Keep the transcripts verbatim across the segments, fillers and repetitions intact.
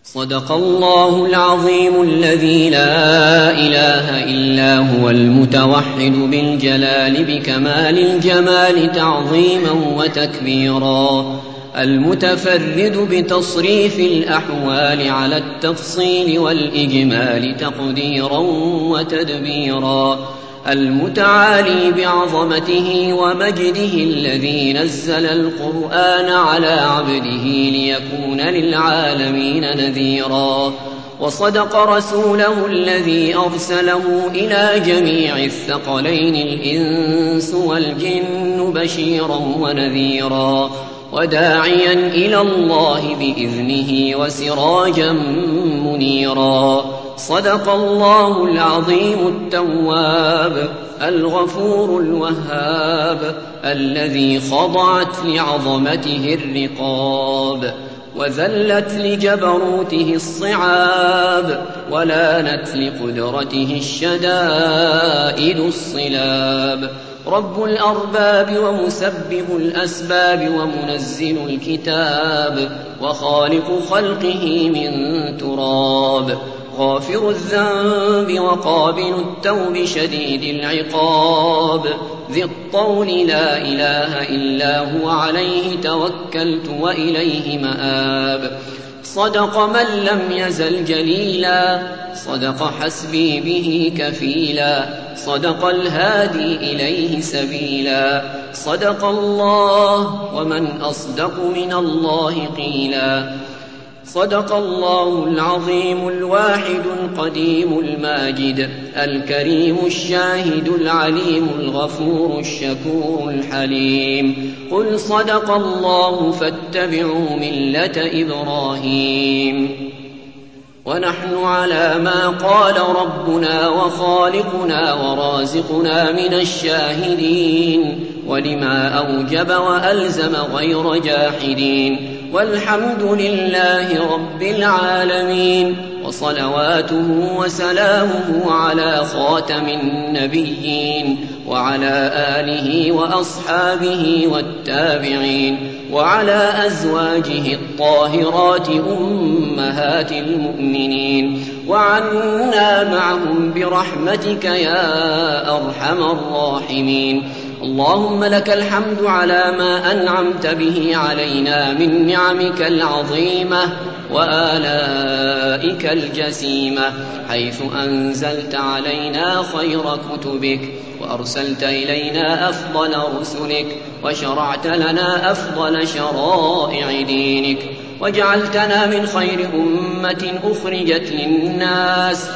صدق الله العظيم الذي لا إله إلا هو المتوحد بالجلال بكمال الجمال تعظيما وتكبيرا، المتفرد بتصريف الأحوال على التفصيل والإجمال تقديرا وتدبيرا، المتعالي بعظمته ومجده الذي نزل القرآن على عبده ليكون للعالمين نذيرا، وصدق رسوله الذي أرسله إلى جميع الثقلين الإنس والجن بشيرا ونذيرا، وداعيا إلى الله بإذنه وسراجا منيرا. صدق الله العظيم التواب الغفور الوهاب الذي خضعت لعظمته الرقاب، وذلت لجبروته الصعاب، ولانت لقدرته الشدائد الصلاب. رب الأرباب ومسبب الأسباب ومنزل الكتاب، وخالق خلقه من تراب، غافر الذنب وقابل التوب شديد العقاب، ذي الطول لا إله إلا هو عليه توكلت وإليه مآب. صدق من لم يزل جليلا، صدق حسبي به كفيلا، صدق الهادي إليه سبيلا، صدق الله ومن أصدق من الله قيلا. صدق الله العظيم الواحد القديم الماجد الكريم الشاهد العليم الغفور الشكور الحليم. قل صدق الله فاتبعوا ملة إبراهيم. ونحن على ما قال ربنا وخالقنا ورازقنا من الشاهدين، ولما أوجب وألزم غير جاحدين، والحمد لله رب العالمين، وصلواته وسلامه على خاتم النبيين، وعلى آله وأصحابه والتابعين، وعلى أزواجه الطاهرات أمهات المؤمنين، وعنا معهم برحمتك يا أرحم الراحمين. اللهم لك الحمد على ما أنعمت به علينا من نعمك العظيمة وآلائك الجسيمة، حيث أنزلت علينا خير كتبك، وأرسلت إلينا أفضل رسلك، وشرعت لنا أفضل شرائع دينك، وجعلتنا من خير أمة أخرجت للناس،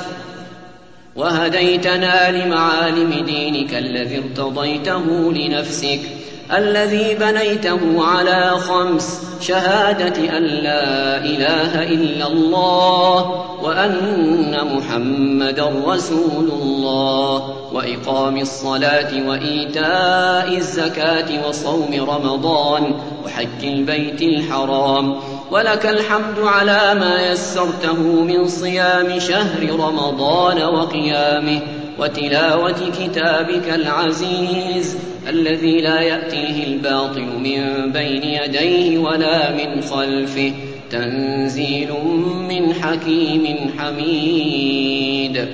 وهديتنا لمعالم دينك الذي ارتضيته لنفسك، الذي بنيته على خمس: شهادة أن لا إله إلا الله، وأن محمدا رسول الله، وإقام الصلاة وإيتاء الزكاة وصوم رمضان وحج البيت الحرام. ولك الحمد على ما يسرته من صيام شهر رمضان وقيامه، وتلاوة كتابك العزيز الذي لا يأتيه الباطل من بين يديه ولا من خلفه، تنزيل من حكيم حميد.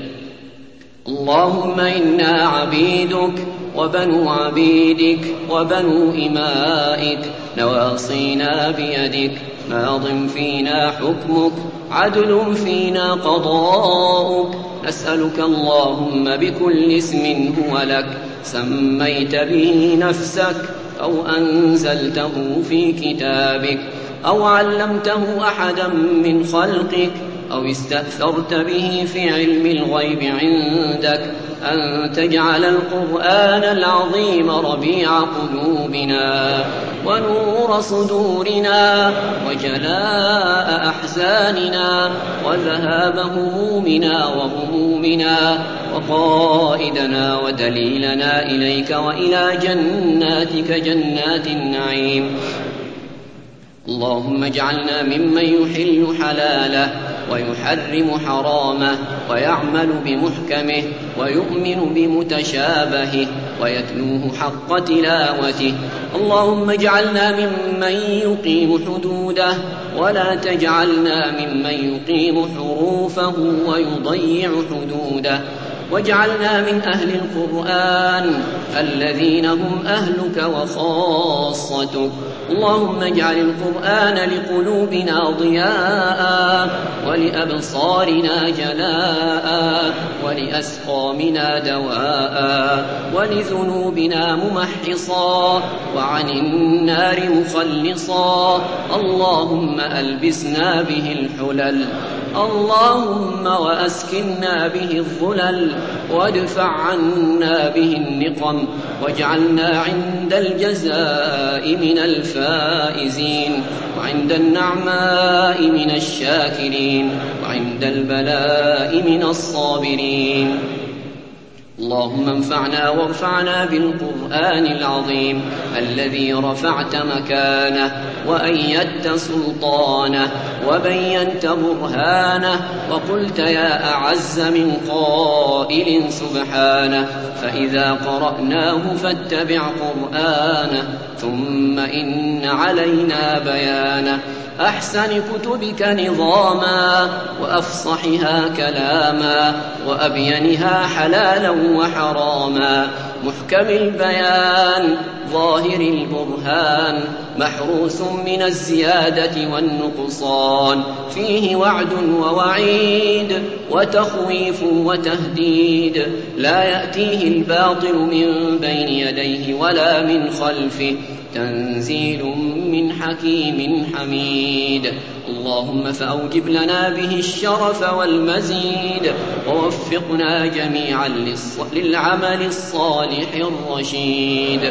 اللهم إنا عبيدك وبنو عبيدك وبنو إمائك، نواصينا بيدك، ماض فينا حكمك، عدل فينا قضاؤك. نسألك اللهم بكل اسم هو لك سميت به نفسك، أو أنزلته في كتابك، أو علمته أحدا من خلقك، أو استأثرت به في علم الغيب عندك، أن تجعل القرآن العظيم ربيع قلوبنا ونور صدورنا وجلاء أحزاننا وذهاب همومنا وغمومنا، وقائدنا ودليلنا إليك وإلى جناتك جنات النعيم. اللهم اجعلنا ممن يحل حلاله ويحرم حرامه، ويعمل بمحكمه ويؤمن بمتشابهه، ويتلوه حق تلاوته. اللهم اجعلنا ممن يقيم حدوده ولا تجعلنا ممن يقيم حروفه ويضيع حدوده. واجعلنا من أهل القرآن الذين هم أهلك وخاصتك. اللهم اجعل القرآن لقلوبنا ضياء ولأبصارنا جلاء ولأسقامنا دواء ولذنوبنا ممحصا وعن النار مخلصا. اللهم ألبسنا به الحلل اللهم وأسكننا به الظلل وادفع عنا به النقم واجعلنا عند الجزاء من الفائزين وعند النعماء من الشاكرين وعند البلاء من الصابرين. اللهم انفعنا وارفعنا بالقرآن العظيم الذي رفعت مكانه وأيدت سلطانه وبينت برهانه وقلت يا أعز من قائل سبحانه. فإذا قرأناه فاتبع قرآنه ثم إن علينا بيانه. أحسن كتبك نظاما وأفصحها كلاما وأبينها حلالا وحراما. محكم البيان ظاهر البرهان محروس من الزيادة والنقصان. فيه وعد ووعيد وتخويف وتهديد لا يأتيه الباطل من بين يديه ولا من خلفه. تنزيل من حكيم حميد. اللهم فأوجب لنا به الشرف والمزيد ووفقنا جميعا للعمل الصالح الرشيد.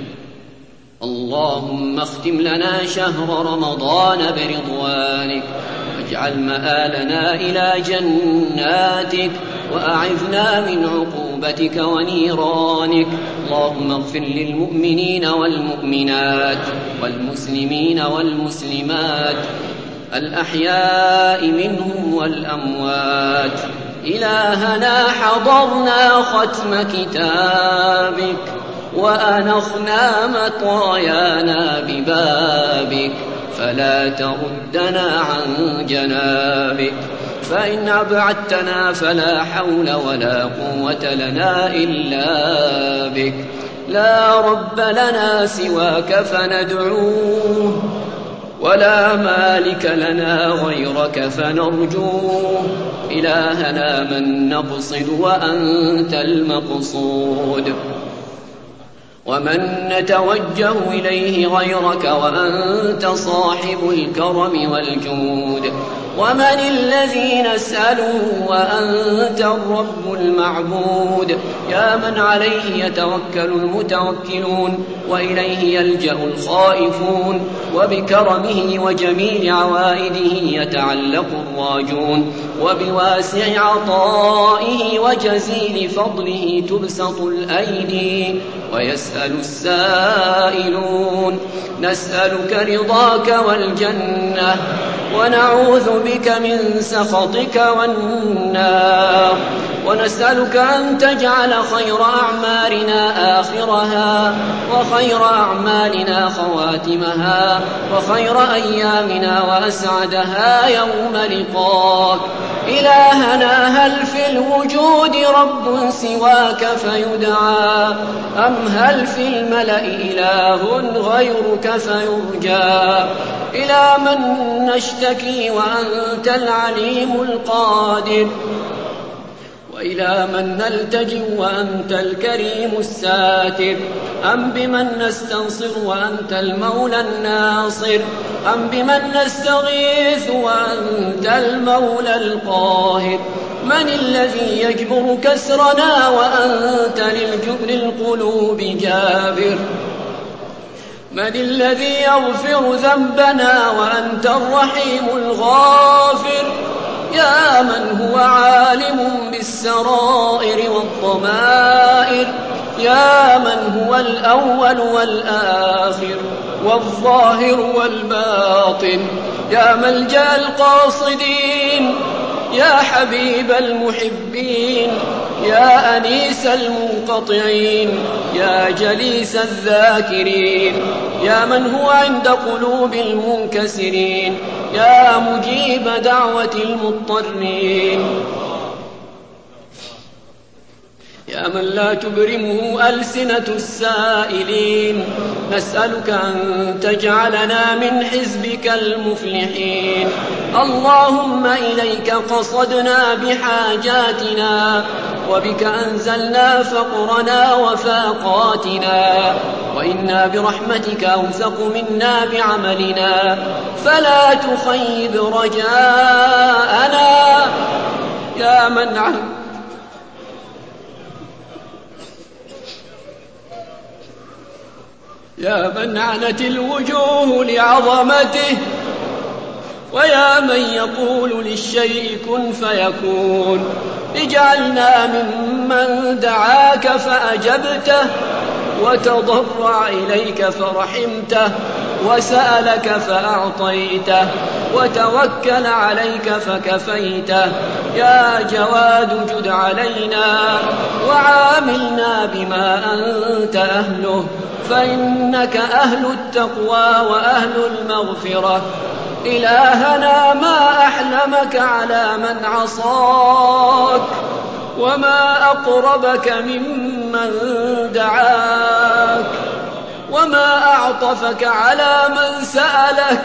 اللهم اختم لنا شهر رمضان برضوانك واجعل مآلنا إلى جناتك وأعذنا من عقوبتك ونيرانك. اللهم اغفر للمؤمنين والمؤمنات والمسلمين والمسلمات الأحياء منهم والأموات. إلهنا حضرنا ختم كتابك وأنخنا مطايانا ببابك فلا تردنا عن جنابك. فإن أبعدتنا فلا حول ولا قوة لنا إلا بك. لا رب لنا سواك فندعوه ولا مالك لنا غيرك فنرجوه. إلهنا من نقصد وأنت المقصود ومن نتوجه إليه غيرك وأنت صاحب الكرم والجود. ومن الذي نسأله وأنت الرب المعبود. يا من عليه يتوكل المتوكلون وإليه يلجأ الخائفون وبكرمه وجميل عوائده يتعلق الراجون وبواسع عطائه وجزيل فضله تبسط الأيدي ويسأل السائلون. نسألك رضاك والجنة ونعوذ بك من سخطك والنار. ونسألك أن تجعل خير أعمالنا آخرها وخير أعمالنا خواتمها وخير أيامنا وأسعدها يوم لقاك. إلهنا هل في الوجود رب سواك فيدعى أم هل في الملأ إله غيرك فيرجى. إلى من نشتكي وأنت العليم القادر وإلى من نلتجئ وأنت الكريم الساتر. أم بمن نستنصر وأنت المولى الناصر. أم بمن نستغيث وأنت المولى القاهر. من الذي يجبر كسرنا وأنت للجبر القلوب جابر. من الذي يغفر ذنبنا وأنت الرحيم الغافر. يا من هو عالم بالسرائر والضمائر. يا من هو الأول والآخر والظاهر والباطن. يا ملجأ القاصدين. يا حبيب المحبين. يا أنيس المنقطعين يا جليس الذاكرين يا من هو عند قلوب المنكسرين يا مجيب دعوة المضطرين يا من لا تبرمه ألسنة السائلين نسألك أن تجعلنا من حزبك المفلحين اللهم إليك قصدنا بحاجاتنا وبك أنزلنا فقرنا وفاقاتنا وإنا برحمتك أوثق منا بعملنا فلا تخيب رجاءنا يا من عهد يا من عنت الوجوه لعظمته ويا من يقول للشيء كن فيكون اجعلنا ممن دعاك فأجبته وتضرع إليك فرحمته وسألك فأعطيته وتوكل عليك فكفيته يا جواد جد علينا وعاملنا بما أنت أهله فإنك أهل التقوى وأهل المغفرة إلهنا ما أحلمك على من عصاك وما أقربك ممن دعاك وما أعطفك على من سألك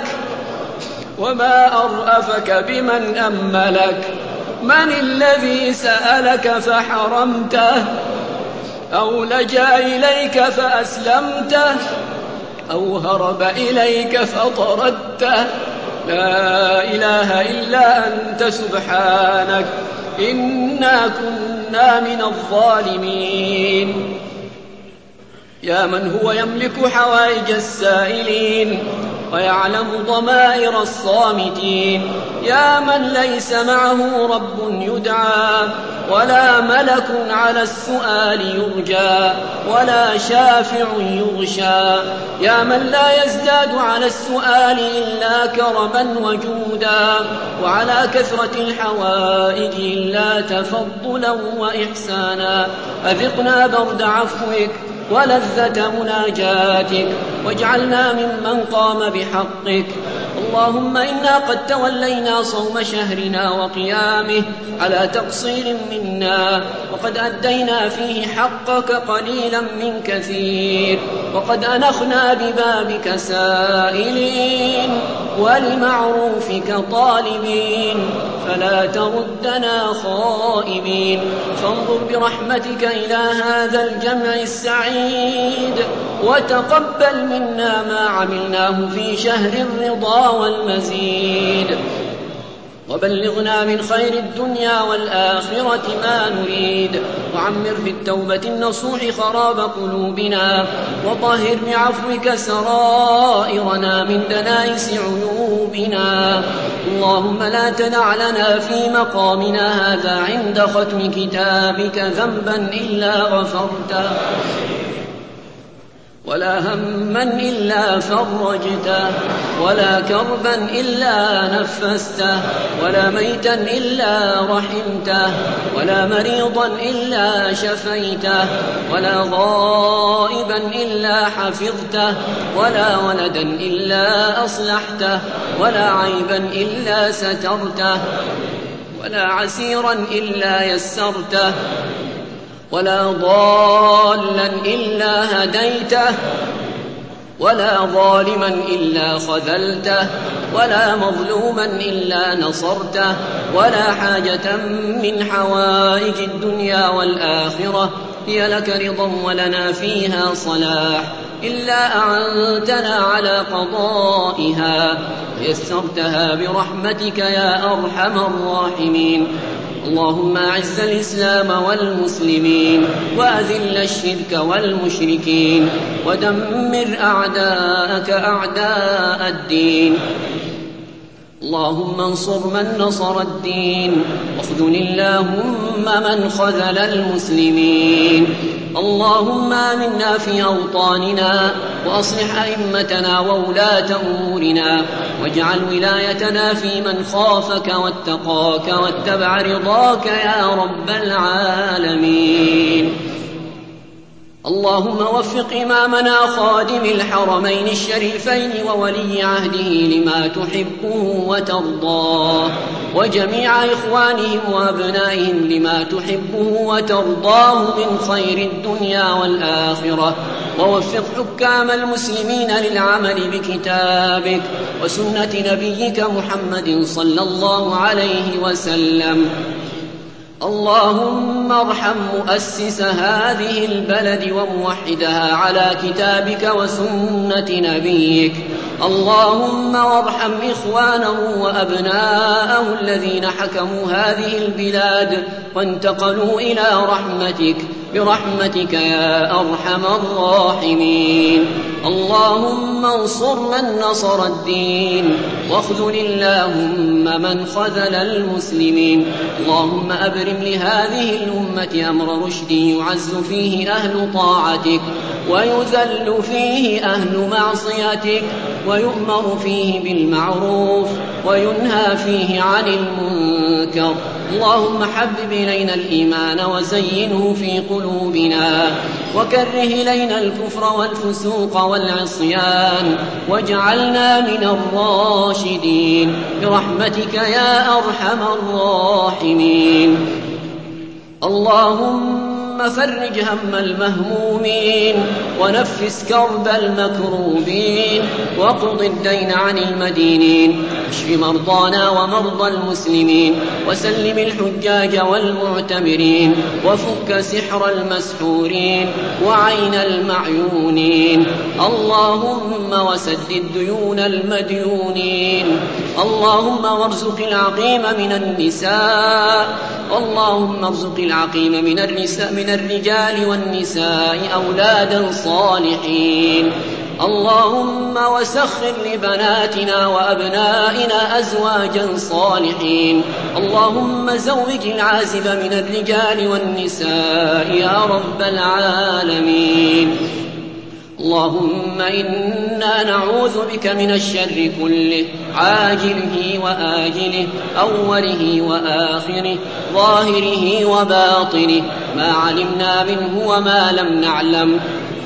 وما أرأفك بمن أملك من الذي سألك فحرمته أو لجأ إليك فأسلمته أو هرب إليك فطردته لا إله إلا أنت سبحانك إنا كنا من الظالمين يا من هو يملك حوائج السائلين ويعلم ضمائر الصامتين يا من ليس معه رب يدعى ولا ملك على السؤال يرجى ولا شافع يغشى يا من لا يزداد على السؤال إلا كرما وجودا وعلى كثرة الحوائج إلا تفضلا وإحسانا أذقنا برد عفوك ولذة مناجاتك واجعلنا ممن قام بحقك اللهم إنا قد تولينا صوم شهرنا وقيامه على تقصير منا وقد أدينا فيه حقك قليلا من كثير وقد أنخنا ببابك سائلين ولمعروفك طالبين فلا تردنا خائبين فانظر برحمتك إلى هذا الجمع السعيد وتقبل منا ما عملناه في شهر الرضا والمزيد وبلغنا من خير الدنيا والآخرة ما نريد وعمر في التوبة النصوح خراب قلوبنا وطهر بعفوك سرائرنا من دنائس عيوبنا اللهم لا تدع لنا في مقامنا هذا عند ختم كتابك ذنبا إلا غفرته ولا هما إلا فرجته ولا كربا إلا نفسته ولا ميتا إلا رحمته ولا مريضا إلا شفيته ولا غائبا إلا حفظته ولا ولدا إلا أصلحته ولا عيبا إلا سترته ولا عسيرا إلا يسرته ولا ضالا إلا هديته ولا ظالما إلا خذلته ولا مظلوما إلا نصرته ولا حاجة من حوائج الدنيا والآخرة هي لك رضا ولنا فيها صلاح إلا أعنتنا على قضائها ويسرتها برحمتك يا أرحم الراحمين اللهم أعز الإسلام والمسلمين وأذل الشرك والمشركين ودمر أعداءك أعداء الدين اللهم انصر من نصر الدين واخذل اللهم من خذل المسلمين اللهم آمنا في أوطاننا وأصلح أئمتنا وولاة أمورنا واجعل ولايتنا في من خافك واتقاك واتبع رضاك يا رب العالمين. اللهم وفق إمامنا خادم الحرمين الشريفين وولي عهده لما تحبه وترضاه، وجميع إخوانهم وأبنائهم لما تحبه وترضاه من خير الدنيا والآخرة، ووفق حكام المسلمين للعمل بكتابك وسنة نبيك محمد صلى الله عليه وسلم. اللهم ارحم مؤسس هذه البلد وموحدها على كتابك وسنة نبيك. اللهم وارحم إخوانه وأبناءه الذين حكموا هذه البلاد وانتقلوا إلى رحمتك برحمتك يا أرحم الراحمين. اللهم انصر من نصر الدين واخذل اللهم من خذل المسلمين. اللهم أبرم لهذه الأمة أمر رشد يعز فيه أهل طاعتك ويذل فيه أهل معصيتك، ويؤمر فيه بالمعروف وينهى فيه عن المنكر. اللهم حبب إلينا الإيمان وزينه في قلوبنا، وكره إلينا الكفر والفسوق والعصيان، واجعلنا من الراشدين برحمتك يا أرحم الراحمين. اللهم فرج هم المهمومين ونفس كرب المكروبين وقض الدين عن المدينين، اشف مرضانا ومرضى المسلمين، وسلم الحجاج والمعتمرين، وفك سحر المسحورين وعين المعيونين. اللهم وسدد ديون المديونين. اللهم وارزق العقيم من النساء اللهم ارزق العقيم من النساء من الرجال والنساء أولادا صالحين. اللهم وسخر لبناتنا وأبنائنا أزواجا صالحين. اللهم زوج العازب من الرجال والنساء يا رب العالمين. اللهم إنا نعوذ بك من الشر كله عاجله وآجله أوله وآخره ظاهره وباطنه ما علمنا منه وما لم نعلم.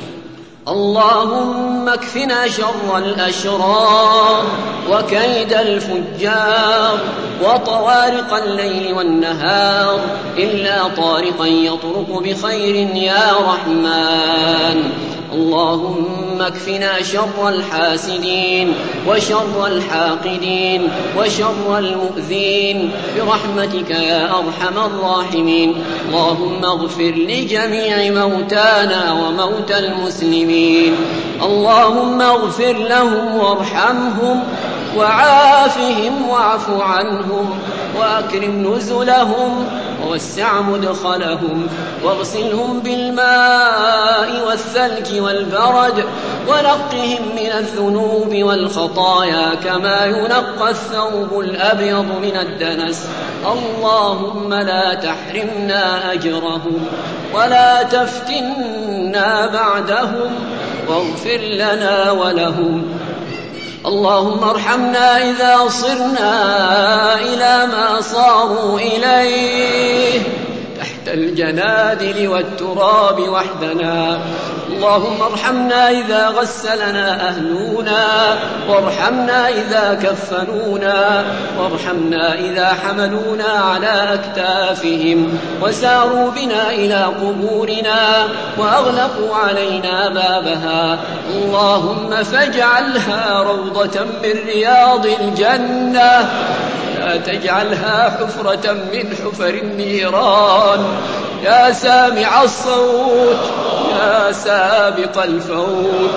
اللهم اكفنا شر الأشرار وكيد الفجار وطوارق الليل والنهار إلا طارقا يطرق بخير يا رحمن. اللهم اكفنا شر الحاسدين وشر الحاقدين وشر المؤذين برحمتك يا أرحم الراحمين. اللهم اغفر لجميع موتانا وموتى المسلمين. اللهم اغفر لهم وارحمهم وعافهم واعف عنهم وأكرم نزلهم ووسع مدخلهم واغسلهم بالماء والثلج والبرد ونقهم من الذنوب والخطايا كما ينقى الثوب الأبيض من الدنس. اللهم لا تحرمنا أجرهم ولا تفتنا بعدهم واغفر لنا ولهم. اللهم ارحمنا إذا صرنا إلى ما صاروا إليه تحت الجنادل والتراب وحدنا. اللهم ارحمنا إذا غسلنا أهلنا، وارحمنا إذا كفنونا، وارحمنا إذا حملونا على أكتافهم وساروا بنا إلى قبورنا وأغلقوا علينا بابها. اللهم فاجعلها روضة من رياض الجنة، لا تجعلها حفرة من حفر النيران. يا سامع الصوت، يا سابق الفوت،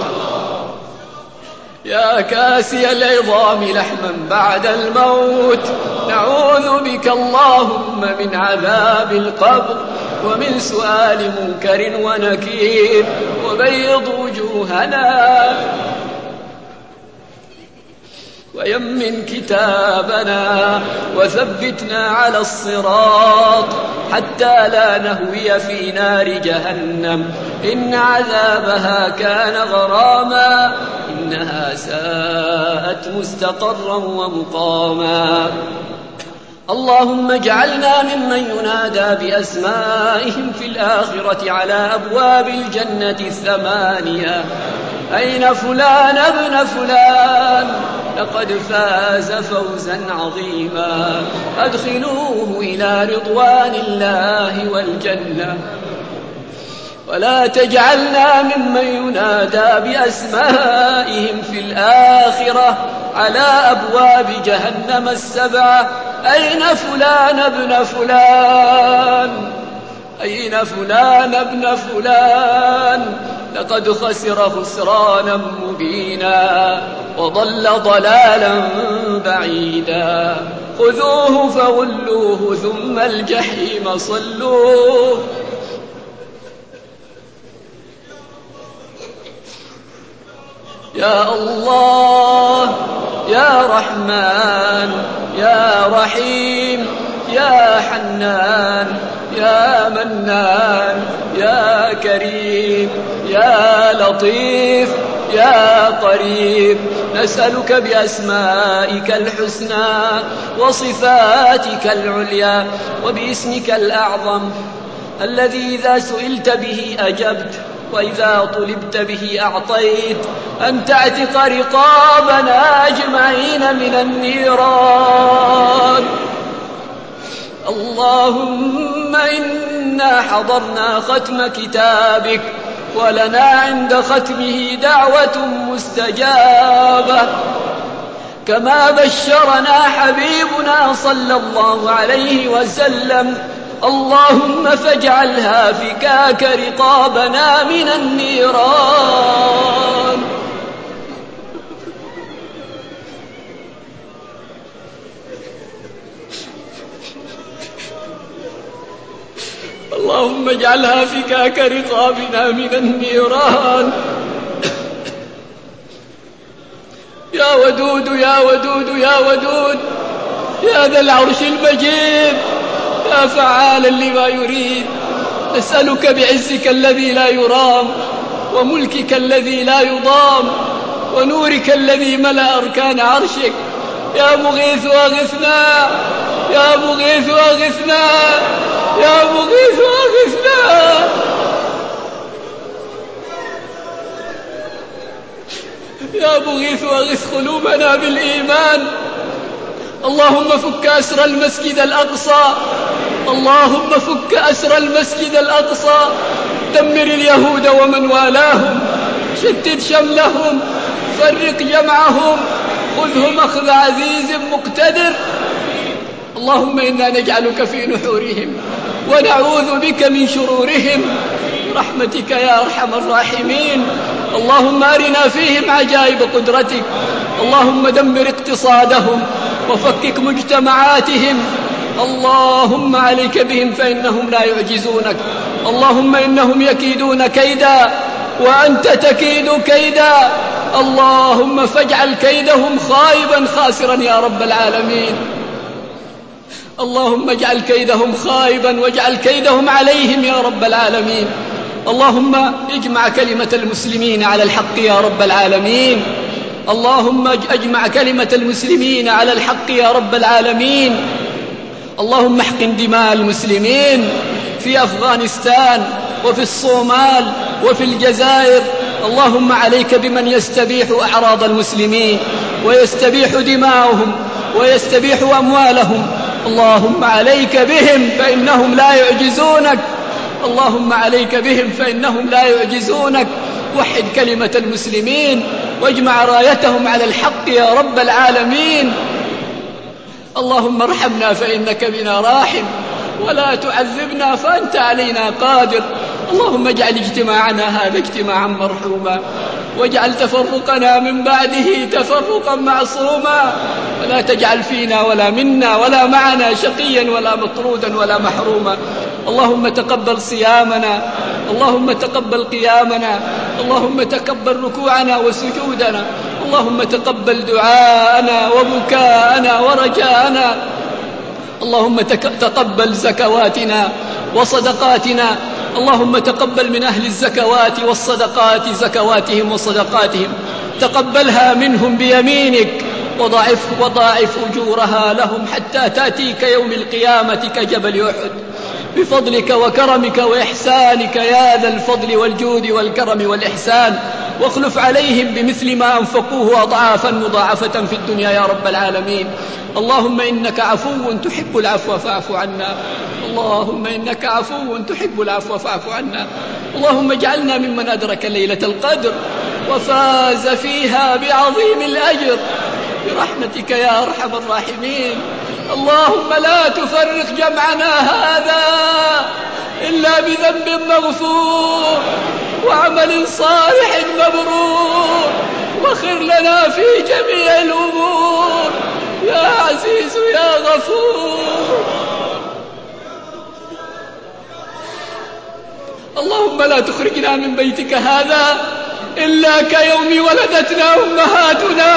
يا كاسي العظام لحما بعد الموت، نعوذ بك اللهم من عذاب القبر ومن سؤال منكر ونكير. وبيض وجوهنا ويمن كتابنا وثبتنا على الصراط حتى لا نهوي في نار جهنم إن عذابها كان غراما إنها ساءت مستقرا ومقاما. اللهم اجعلنا ممن ينادى بأسمائهم في الآخرة على أبواب الجنة الثمانية: أين فلان ابن فلان لقد فاز فوزا عظيما، أدخلوه إلى رضوان الله والجنة. ولا تجعلنا ممن ينادى بأسمائهم في الآخرة على أبواب جهنم السبعة: أين فلان ابن فلان أين فلان ابن فلان لقد خسر خسرانا مبينا وضل ضلالا بعيدا. خذوه فغلوه ثم الجحيم صلوه. يا الله يا رحمن يا رحيم يا حنان يا منان يا كريم يا لطيف يا قريب، نسألك بأسمائك الحسنى وصفاتك العليا وباسمك الأعظم الذي إذا سئلت به أجبت وإذا طلبت به أعطيت، أن تعتق رقابنا أجمعين من النيران. اللهم إنا حضرنا ختم كتابك ولنا عند ختمه دعوة مستجابة كما بشرنا حبيبنا صلى الله عليه وسلم. اللهم فاجعلها فكاك رقابنا من النيران. اللهم اجعلها فكاك رقابنا من النيران. يا ودود يا ودود يا ودود يا ذا العرش المجيد يا فعالا لما يريد، نسألك بعزك الذي لا يرام وملكك الذي لا يضام ونورك الذي ملأ أركان عرشك. يا مغيث أغثنا يا مغيث أغثنا يا مغيث أغثنا. يا مغيث أغث قلوبنا بالإيمان. اللهم فك أسر المسجد الأقصى اللهم فك أسر المسجد الأقصى. دمر اليهود ومن والاهم، شتت شملهم، فرق جمعهم، خذهم أخذ عزيز مقتدر. اللهم إنا نجعلك في نحورهم ونعوذ بك من شرورهم برحمتك يا أرحم الراحمين. اللهم أرنا فيهم عجائب قدرتك. اللهم دمر اقتصادهم وفكك مجتمعاتهم. اللهم عليك بهم فإنهم لا يعجزونك. اللهم إنهم يكيدون كيدا وأنت تكيد كيدا. اللهم فاجعل كيدهم خائبا خاسرا يا رب العالمين. اللهم اجعل كيدهم خائبا واجعل كيدهم عليهم يا رب العالمين. اللهم اجمع كلمة المسلمين على الحق يا رب العالمين. اللهم اجمع كلمة المسلمين على الحق يا رب العالمين. اللهم احقن دماء المسلمين في أفغانستان وفي الصومال وفي الجزائر. اللهم عليك بمن يستبيح أعراض المسلمين ويستبيح دماءهم ويستبيح أموالهم. اللهم عليك بهم فإنهم لا يعجزونك. اللهم عليك بهم فإنهم لا يعجزونك. وحد كلمة المسلمين واجمع رايتهم على الحق يا رب العالمين. اللهم ارحمنا فإنك بنا راحم ولا تعذبنا فأنت علينا قادر. اللهم اجعل اجتماعنا هذا اجتماعا مرحوما واجعل تفرقنا من بعده تفرقا معصوما، ولا تجعل فينا ولا منا ولا معنا شقيا ولا مطرودا ولا محروما. اللهم تقبل صيامنا، اللهم تقبل قيامنا، اللهم تقبل ركوعنا وسجودنا، اللهم تقبل دعاءنا وبكاءنا ورجاءنا. اللهم تقبل زكواتنا وصدقاتنا. اللهم تقبل من أهل الزكوات والصدقات زكواتهم وصدقاتهم، تقبلها منهم بيمينك وضاعف وضاعف أجورها لهم حتى تأتيك يوم القيامة كجبل أحد، بفضلك وكرمك وإحسانك يا ذا الفضل والجود والكرم والإحسان. واخلف عليهم بمثل ما أنفقوه أضعافا مضاعفة في الدنيا يا رب العالمين. اللهم إنك عفو تحب العفو فاعف عنا. اللهم إنك عفو تحب العفو فاعف عنا. اللهم اجعلنا ممن أدرك ليلة القدر وفاز فيها بعظيم الأجر برحمتك يا أرحم الراحمين. اللهم لا تفرق جمعنا هذا إلا بذنب مغفور وعمل صالح مبرور، واخر لنا في جميع الأمور يا عزيز يا غفور. اللهم لا تخرجنا من بيتك هذا إلا كيوم ولدتنا أمهاتنا.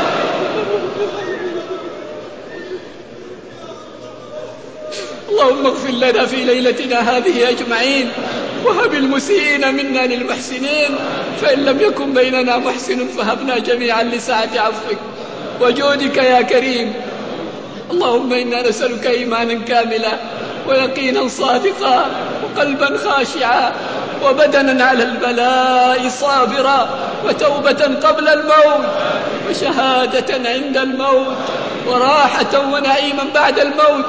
اللهم اغفر لنا في ليلتنا هذه أجمعين، وهب المسيئين منا للمحسنين، فإن لم يكن بيننا محسن فهبنا جميعا لسعة عفوك وجودك يا كريم. اللهم إنا نسألك إيمانا كاملا ويقينا صادقا وقلبا خاشعا وبدنا على البلاء صابرا وتوبة قبل الموت وشهادة عند الموت وراحة ونعيما بعد الموت.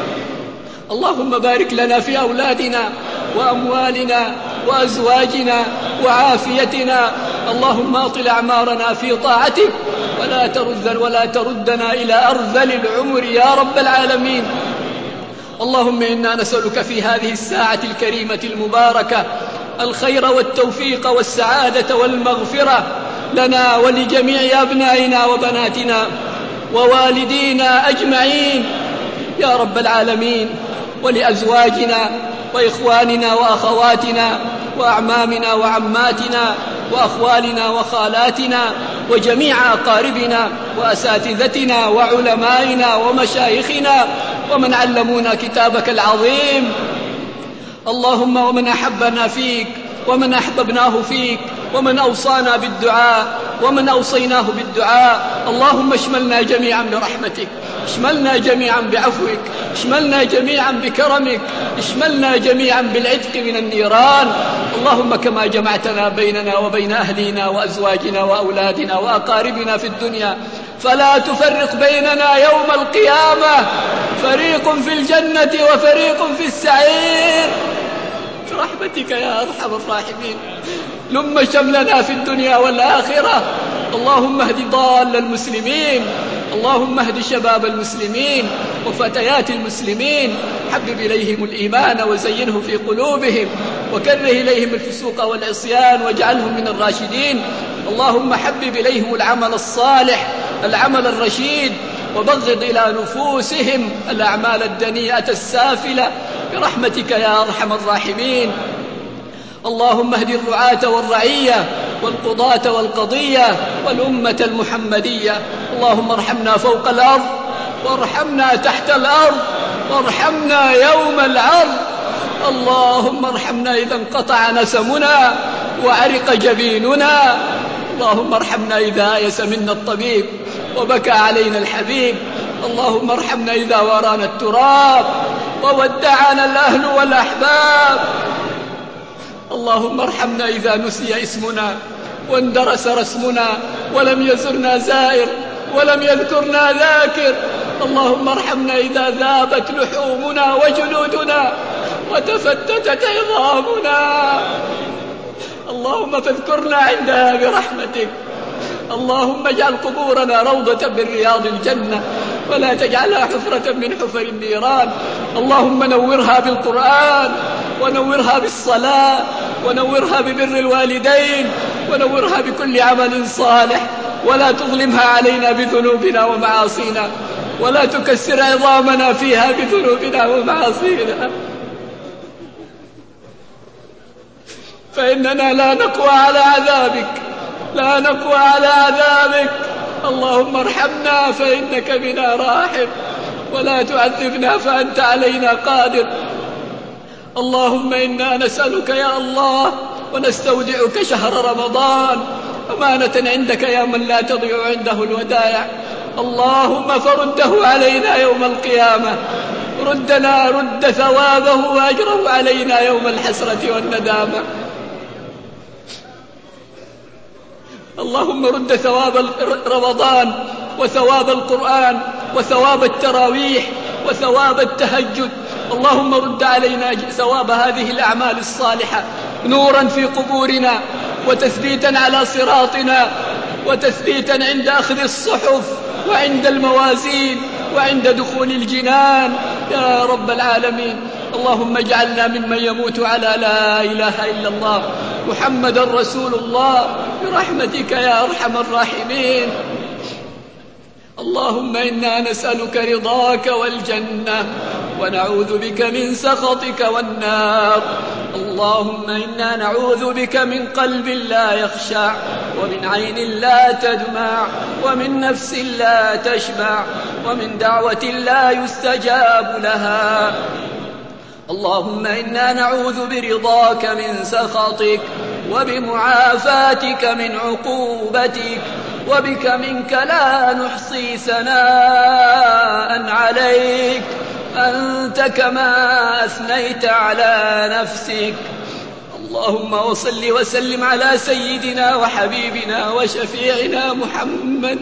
اللهم بارك لنا في أولادنا وأموالنا وأزواجنا وعافيتنا. اللهم أطل أعمارنا في طاعتك ولا ترد ولا تردنا إلى أرذل العمر يا رب العالمين. اللهم إنا نسألك في هذه الساعة الكريمة المباركة الخير والتوفيق والسعادة والمغفرة لنا ولجميع أبنائنا وبناتنا ووالدينا أجمعين يا رب العالمين، ولأزواجنا وإخواننا وأخواتنا وأعمامنا وعماتنا وأخوالنا وخالاتنا وجميع أقاربنا وأساتذتنا وعلمائنا ومشايخنا ومن علمونا كتابك العظيم. اللهم ومن أحبنا فيك ومن أحببناه فيك ومن أوصانا بالدعاء ومن أوصيناه بالدعاء، اللهم اشملنا جميعا برحمتك، اشملنا جميعا بعفوك، اشملنا جميعا بكرمك، اشملنا جميعا بالعتق من النيران. اللهم كما جمعتنا بيننا وبين أهلنا وأزواجنا وأولادنا وأقاربنا في الدنيا فلا تفرق بيننا يوم القيامة، فريق في الجنة وفريق في السعير برحمتك يا أرحم الراحمين. لم شملنا في الدنيا والآخرة. اللهم اهد ضال المسلمين، اللهم اهد شباب المسلمين وفتيات المسلمين، حبب إليهم الإيمان وزينه في قلوبهم وكره إليهم الفسوق والعصيان واجعلهم من الراشدين. اللهم حبب إليهم العمل الصالح العمل الرشيد وبغض إلى نفوسهم الأعمال الدنيئة السافلة برحمتك يا أرحم الراحمين. اللهم اهد الرعاة والرعية والقضاة والقضية والأمة المحمدية. اللهم ارحمنا فوق الأرض وارحمنا تحت الأرض وارحمنا يوم العرض. اللهم ارحمنا إذا انقطع نسمنا وعرق جبيننا. اللهم ارحمنا إذا آيس منا الطبيب وبكى علينا الحبيب. اللهم ارحمنا إذا ورانا التراب وودعنا الأهل والأحباب. اللهم ارحمنا إذا نسي اسمنا واندرس رسمنا ولم يزرنا زائر ولم يذكرنا ذاكر. اللهم ارحمنا إذا ذابت لحومنا وجلودنا وتفتتت عظامنا. اللهم فاذكرنا عندها برحمتك. اللهم اجعل قبورنا روضة من رياض الجنة ولا تجعلها حفرة من حفر النيران. اللهم نورها بالقرآن ونورها بالصلاة ونورها ببر الوالدين ونورها بكل عمل صالح، ولا تظلمها علينا بذنوبنا ومعاصينا، ولا تكسر عظامنا فيها بذنوبنا ومعاصينا، فإننا لا نقوى على عذابك لا نقوى على عذابك. اللهم ارحمنا فإنك بنا راحم، ولا تعذبنا فأنت علينا قادر. اللهم إنا نسألك يا الله ونستودعك شهر رمضان أمانة عندك يا من لا تضيع عنده الودائع. اللهم فرده علينا يوم القيامة، ردنا رد ثوابه وأجره علينا يوم الحسرة والندامة. اللهم رد ثواب رمضان وثواب القرآن وثواب التراويح وثواب التهجد. اللهم رد علينا ثواب هذه الأعمال الصالحة نورا في قبورنا، وتثبيتا على صراطنا، وتثبيتا عند أخذ الصحف وعند الموازين وعند دخول الجنان يا رب العالمين. اللهم اجعلنا ممن يموت على لا إله إلا الله محمد رسول الله برحمتك يا أرحم الراحمين. اللهم إنا نسألك رضاك والجنة ونعوذ بك من سخطك والنار. اللهم إنا نعوذ بك من قلب لا يخشع، ومن عين لا تدمع، ومن نفس لا تشبع، ومن دعوة لا يستجاب لها. اللهم إنا نعوذ برضاك من سخطك، وبمعافاتك من عقوبتك، وبك منك لا نحصي ثناء عليك أنت كما أثنيت على نفسك. اللهم وصل وسلم على سيدنا وحبيبنا وشفيعنا محمد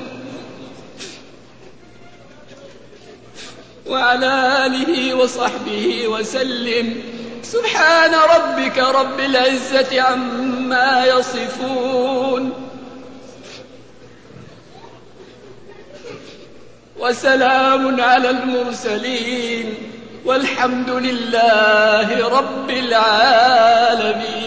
وعلى آله وصحبه وسلم. سبحان ربك رب العزة عما يصفون، وسلام على المرسلين، والحمد لله رب العالمين.